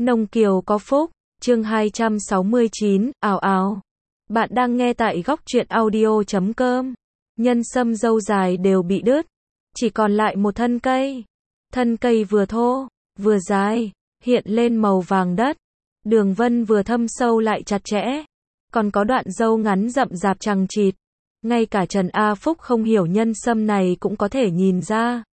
Nông Kiều có phúc, chương 269, ào ào. Bạn đang nghe tại góc truyện audio.com. Nhân sâm dâu dài đều bị đứt, chỉ còn lại một thân cây. Thân cây vừa thô, vừa dài, hiện lên màu vàng đất. Đường vân vừa thâm sâu lại chặt chẽ. Còn có đoạn dâu ngắn rậm rạp chằng chịt. Ngay cả Trần A Phúc không hiểu nhân sâm này cũng có thể nhìn ra.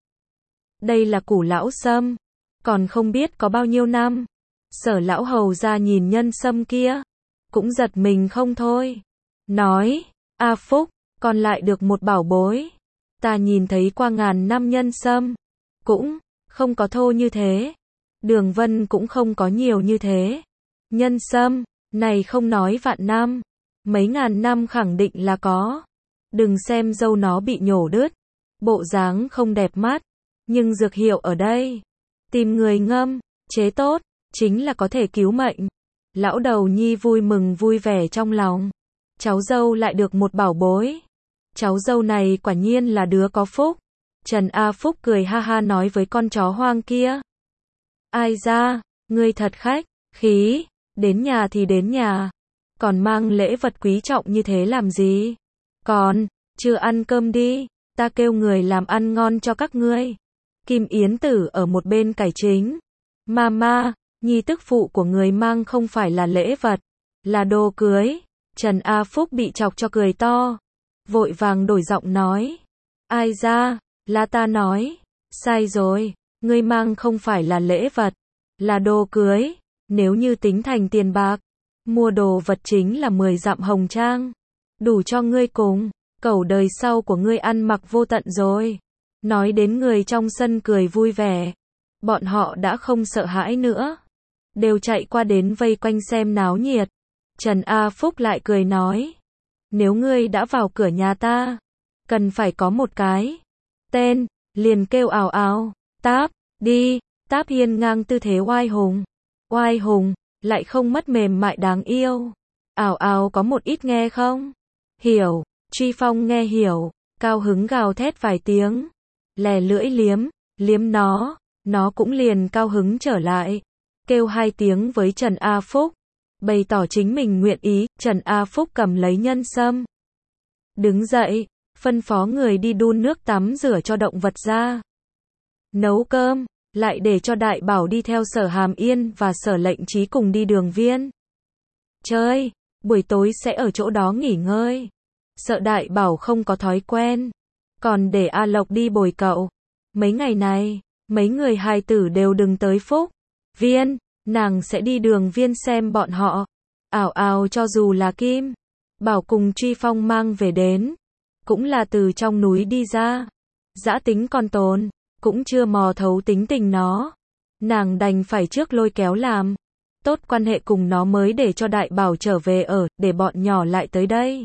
Đây là củ lão sâm, còn không biết có bao nhiêu năm. Sở lão hầu ra nhìn nhân sâm kia, cũng giật mình không thôi. Nói, A Phúc, còn lại được một bảo bối. Ta nhìn thấy qua ngàn năm nhân sâm, cũng không có thô như thế. Đường vân cũng không có nhiều như thế. Nhân sâm, này không nói vạn năm, mấy ngàn năm khẳng định là có. Đừng xem dâu nó bị nhổ đứt, bộ dáng không đẹp mắt, nhưng dược hiệu ở đây. Tìm người ngâm, chế tốt, chính là có thể cứu mệnh. Lão đầu nhi vui mừng vui vẻ trong lòng. Cháu dâu lại được một bảo bối. Cháu dâu này quả nhiên là đứa có phúc. Trần A Phúc cười ha ha nói với con chó hoang kia. Ai ra, ngươi thật khách khí, đến nhà thì đến nhà. Còn mang lễ vật quý trọng như thế làm gì? Còn, chưa ăn cơm đi, ta kêu người làm ăn ngon cho các ngươi. Kim Yến Tử ở một bên cải chính. Mama, nhi tức phụ của người mang không phải là lễ vật, là đồ cưới. Trần A Phúc bị chọc cho cười to. Vội vàng đổi giọng nói. Ai ra, là ta nói. Sai rồi, ngươi mang không phải là lễ vật, là đồ cưới. Nếu như tính thành tiền bạc, mua đồ vật chính là 10 dặm hồng trang. Đủ cho ngươi cùng, cẩu đời sau của ngươi ăn mặc vô tận rồi. Nói đến người trong sân cười vui vẻ. Bọn họ đã không sợ hãi nữa. Đều chạy qua đến vây quanh xem náo nhiệt. Trần A Phúc lại cười nói. Nếu ngươi đã vào cửa nhà ta, cần phải có một cái tên, liền kêu ào ào, Táp, đi. Táp hiên ngang tư thế oai hùng, lại không mất mềm mại đáng yêu. Ào ào có một ít nghe không? Hiểu, Truy Phong nghe hiểu, cao hứng gào thét vài tiếng. Lè lưỡi liếm nó cũng liền cao hứng trở lại. Kêu 2 tiếng với Trần A Phúc, bày tỏ chính mình nguyện ý. Trần A Phúc cầm lấy nhân sâm, đứng dậy, phân phó người đi đun nước tắm rửa cho động vật ra. Nấu cơm, lại để cho Đại Bảo đi theo Sở Hàm Yên và Sở Lệnh Trí cùng đi Đường Viên chơi, buổi tối sẽ ở chỗ đó nghỉ ngơi. Sợ Đại Bảo không có thói quen, còn để A Lộc đi bồi cậu. Mấy ngày này, mấy người hài tử đều đừng tới Phúc Viên, nàng sẽ đi Đường Viên xem bọn họ. Ảo ảo cho dù là Kim Bảo cùng Truy Phong mang về đến, cũng là từ trong núi đi ra. Dã tính còn tồn, cũng chưa mò thấu tính tình nó. Nàng đành phải trước lôi kéo làm tốt quan hệ cùng nó mới để cho Đại Bảo trở về ở, để bọn nhỏ lại tới đây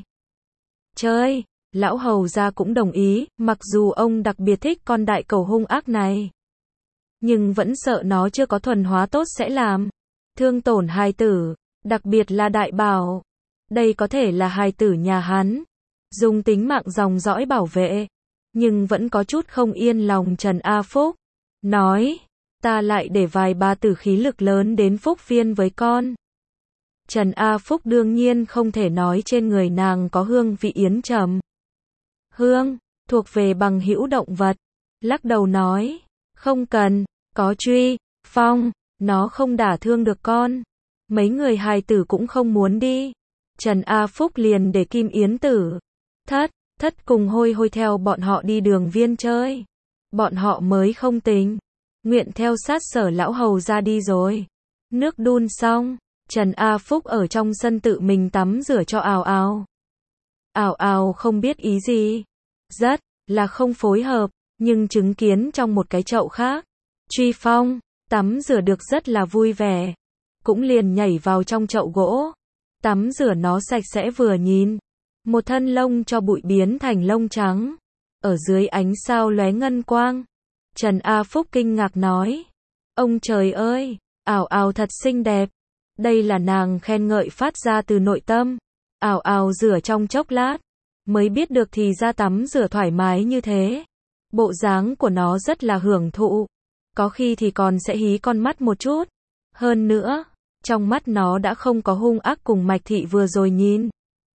chơi. Lão hầu gia cũng đồng ý, mặc dù ông đặc biệt thích con đại cẩu hung ác này, nhưng vẫn sợ nó chưa có thuần hóa tốt sẽ làm thương tổn hài tử, đặc biệt là Đại Bảo. Đây có thể là hài tử nhà hắn, dùng tính mạng dòng dõi bảo vệ, nhưng vẫn có chút không yên lòng. Trần A Phúc nói, ta lại để vài ba tử khí lực lớn đến Phúc Viên với con. Trần A Phúc đương nhiên không thể nói trên người nàng có hương vị yến trầm hương, thuộc về bằng hữu động vật. Lắc đầu nói, không cần, có Truy Phong, nó không đả thương được con. Mấy người hài tử cũng không muốn đi. Trần A Phúc liền để Kim Yến Tử, Thất cùng hôi theo bọn họ đi Đường Viên chơi. Bọn họ mới không tình nguyện theo sát Sở lão hầu ra đi rồi. Nước đun xong, Trần A Phúc ở trong sân tự mình tắm rửa cho ào ào. Ào ào không biết ý gì, rất là không phối hợp, nhưng chứng kiến trong một cái chậu khác, Truy Phong tắm rửa được rất là vui vẻ, cũng liền nhảy vào trong chậu gỗ, tắm rửa nó sạch sẽ vừa nhìn, một thân lông cho bụi biến thành lông trắng, ở dưới ánh sao lóe ngân quang. Trần A Phúc kinh ngạc nói, ông trời ơi, ào ào thật xinh đẹp. Đây là nàng khen ngợi phát ra từ nội tâm. Ào ào rửa trong chốc lát, mới biết được thì ra tắm rửa thoải mái như thế. Bộ dáng của nó rất là hưởng thụ, có khi thì còn sẽ hí con mắt một chút. Hơn nữa, trong mắt nó đã không có hung ác cùng Mạch Thị vừa rồi nhìn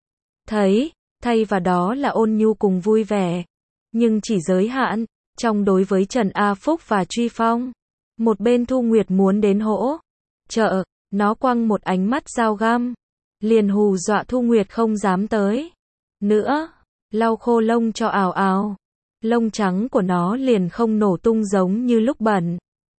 thấy, thay vào đó là ôn nhu cùng vui vẻ. Nhưng chỉ giới hạn, trong đối với Trần A Phúc và Truy Phong. Một bên Thu Nguyệt muốn đến hỗ trợ, nó quăng một ánh mắt dao găm, liền hù dọa Thu Nguyệt không dám tới nữa. Lau khô lông cho Ào Ào, lông trắng của nó liền không nổ tung giống như lúc bẩn.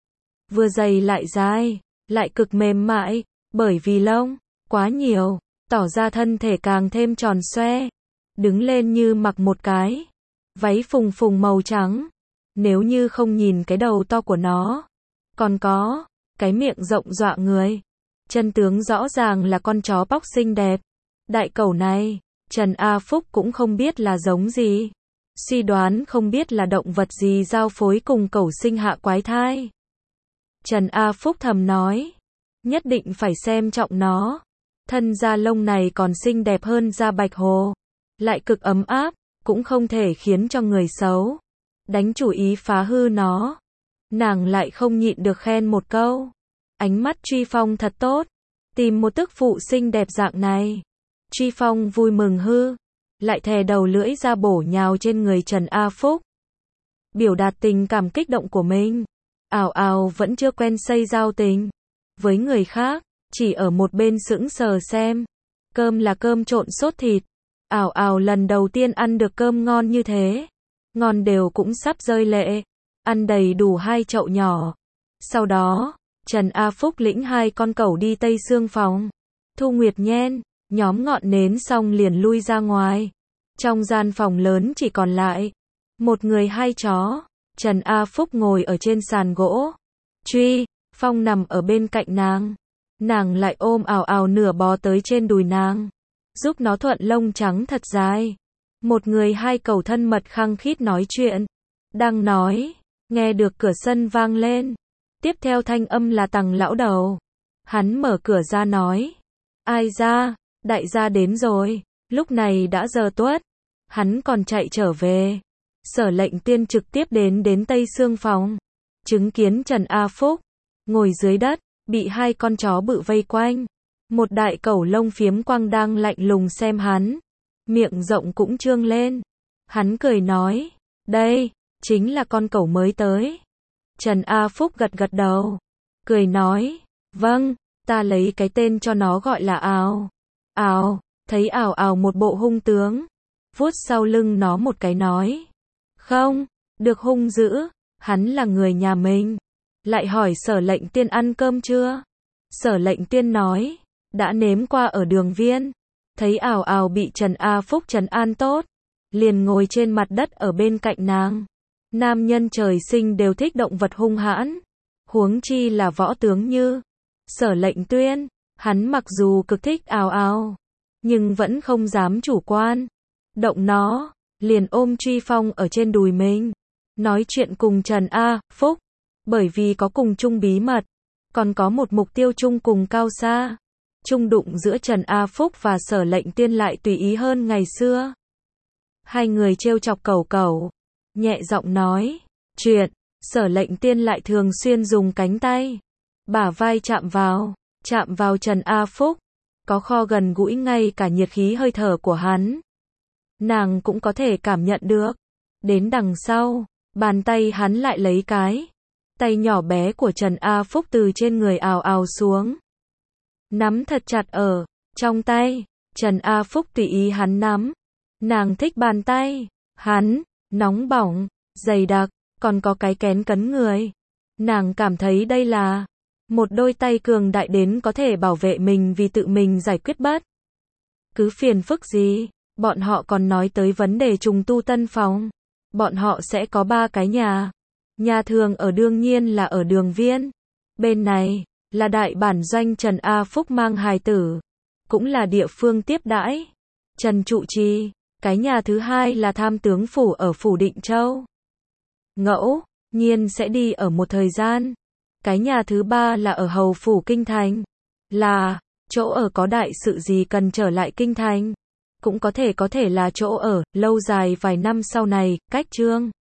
Vừa dày lại dài, lại cực mềm mại, bởi vì lông quá nhiều, tỏ ra thân thể càng thêm tròn xoe, đứng lên như mặc một cái váy phùng phùng màu trắng. Nếu như không nhìn cái đầu to của nó, còn có cái miệng rộng dọa người, chân tướng rõ ràng là con chó bóc xinh đẹp. Đại cẩu này, Trần A Phúc cũng không biết là giống gì, suy đoán không biết là động vật gì giao phối cùng cẩu sinh hạ quái thai. Trần A Phúc thầm nói, nhất định phải xem trọng nó. Thân da lông này còn xinh đẹp hơn da bạch hồ, lại cực ấm áp, cũng không thể khiến cho người xấu đánh chủ ý phá hư nó. Nàng lại không nhịn được khen một câu, ánh mắt Truy Phong thật tốt, tìm một tức phụ xinh đẹp dạng này. Truy Phong vui mừng hư, lại thè đầu lưỡi ra bổ nhào trên người Trần A Phúc, biểu đạt tình cảm kích động của mình. Ào Ào vẫn chưa quen xây giao tình với người khác, chỉ ở một bên sững sờ xem. Cơm là cơm trộn sốt thịt. Ào Ào lần đầu tiên ăn được cơm ngon như thế, ngon đều cũng sắp rơi lệ, ăn đầy đủ 2 chậu nhỏ. Sau đó, Trần A Phúc lĩnh 2 con cẩu đi Tây Sương phòng. Thu Nguyệt nhen nhóm ngọn nến xong liền lui ra ngoài. Trong gian phòng lớn chỉ còn lại một người 2 chó. Trần A Phúc ngồi ở trên sàn gỗ, Truy Phong nằm ở bên cạnh nàng. Nàng lại ôm Ào Ào nửa bò tới trên đùi nàng, giúp nó thuận lông trắng thật dài. Một người 2 cẩu thân mật khăng khít nói chuyện. Đang nói, nghe được cửa sân vang lên. Tiếp theo thanh âm là Tằng lão đầu. Hắn mở cửa ra nói, ai ra, đại gia đến rồi. Lúc này đã giờ tuất, hắn còn chạy trở về. Sở Lệnh Tiên trực tiếp đến Tây Sương phòng, chứng kiến Trần A Phúc ngồi dưới đất, bị 2 con chó bự vây quanh. Một đại cẩu lông phiếm quang đang lạnh lùng xem hắn, miệng rộng cũng trương lên. Hắn cười nói, đây chính là con cẩu mới tới. Trần A Phúc gật gật đầu, cười nói, vâng, ta lấy cái tên cho nó gọi là Ào Ào. Thấy Ào Ào một bộ hung tướng, vuốt sau lưng nó một cái nói, không được hung dữ, hắn là người nhà mình. Lại hỏi Sở Lệnh Tiên ăn cơm chưa. Sở Lệnh Tiên nói, đã nếm qua ở Đường Viên. Thấy Ào Ào bị Trần A Phúc trấn an tốt, liền ngồi trên mặt đất ở bên cạnh nàng. Nam nhân trời sinh đều thích động vật hung hãn, huống chi là võ tướng như Sở Lệnh Tuyên. Hắn mặc dù cực thích Ào Ào, nhưng vẫn không dám chủ quan động nó, liền ôm Truy Phong ở trên đùi mình, nói chuyện cùng Trần A Phúc. Bởi vì có cùng chung bí mật, còn có một mục tiêu chung cùng cao xa. Chung đụng giữa Trần A Phúc và Sở Lệnh Tiên lại tùy ý hơn ngày xưa. 2 người trêu chọc cẩu cẩu, nhẹ giọng nói chuyện. Sở Lệnh Tiên lại thường xuyên dùng cánh tay, bả vai chạm vào Trần A Phúc, có kho gần gũi ngay cả nhiệt khí hơi thở của hắn. Nàng cũng có thể cảm nhận được. Đến đằng sau, bàn tay hắn lại lấy cái tay nhỏ bé của Trần A Phúc từ trên người Ào Ào xuống, nắm thật chặt ở trong tay. Trần A Phúc tùy ý hắn nắm. Nàng thích bàn tay hắn, nóng bỏng, dày đặc, còn có cái kén cấn người. Nàng cảm thấy đây là một đôi tay cường đại đến có thể bảo vệ mình vì tự mình giải quyết bất cứ phiền phức gì. Bọn họ còn nói tới vấn đề trùng tu tân phòng. Bọn họ sẽ có 3 cái nhà. Nhà thường ở đương nhiên là ở Đường Viên. Bên này là đại bản doanh Trần A Phúc mang hài tử, cũng là địa phương tiếp đãi Trần trụ trì. Cái nhà thứ 2 là Tham tướng phủ ở phủ Định Châu. Ngẫu nhiên sẽ đi ở một thời gian. Cái nhà thứ 3 là ở hầu phủ kinh thành, là chỗ ở có đại sự gì cần trở lại kinh thành. Cũng có thể là chỗ ở lâu dài vài năm sau này. Cách Trương